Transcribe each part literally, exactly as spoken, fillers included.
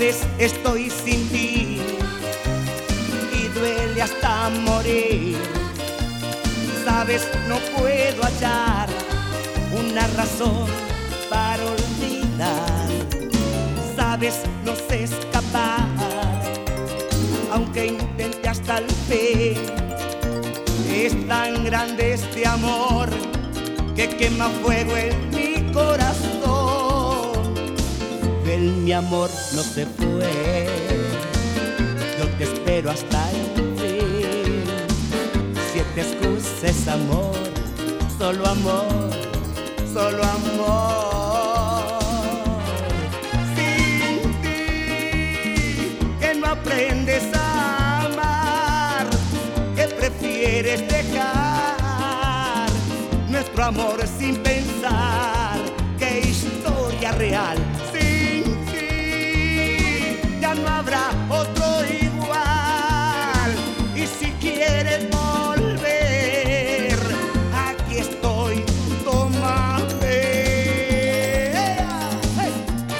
Sabes, estoy sin ti y duele hasta morir. Sabes, no puedo hallar una razón para olvidar. Sabes, no sé escapar, aunque intente hasta el fin. Es tan grande este amor que quema fuego en mi corazón. Ven, mi amor no se fue, yo te espero hasta el fin. Siete excusas, amor, solo amor, solo amor. Sin ti, que no aprendes a amar, que prefieres dejar nuestro amor sin pensar. Qué historia real. Sin ti ya no habrá otro igual. Y si quieres volver, aquí estoy, tómame. ¡Hey!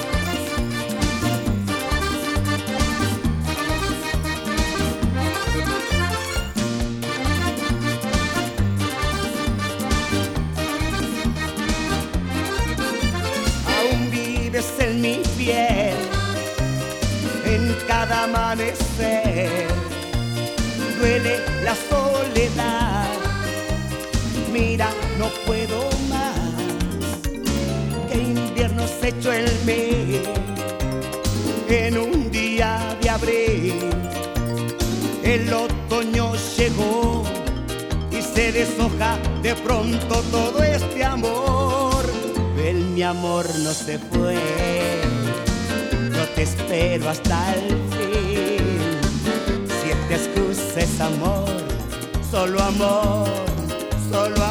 Aún vives en mi piel, en cada amanecer. Duele la soledad, mira, no puedo más. Que invierno se echó en mí en un día de abril. El otoño llegó y se deshoja de pronto todo este amor. Ven, mi amor no se fue, yo te espero hasta el fin. Siete excusas, amor, solo amor, solo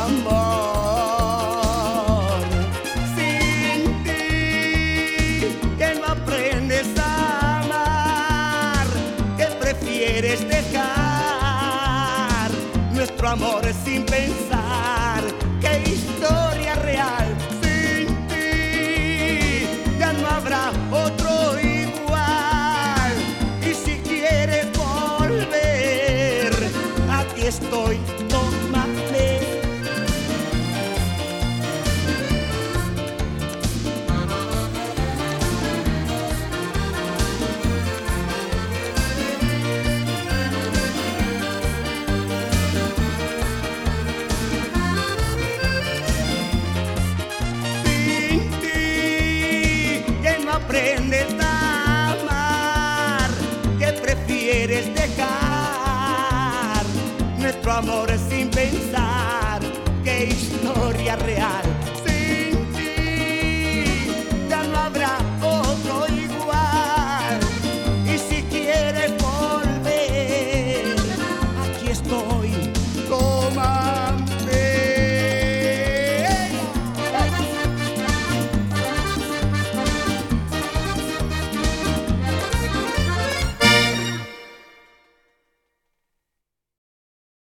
amor. Sin ti, que no aprendes a amar, que prefieres dejar nuestro amor sin pensar. Qué historia real. Sin ti ya no habrá otro igual. Y si quieres volver, aquí estoy, tómame. Sin ti, que no aprendes a amar, que prefieres dejar nuestro amor sin pensar. Qué historia real.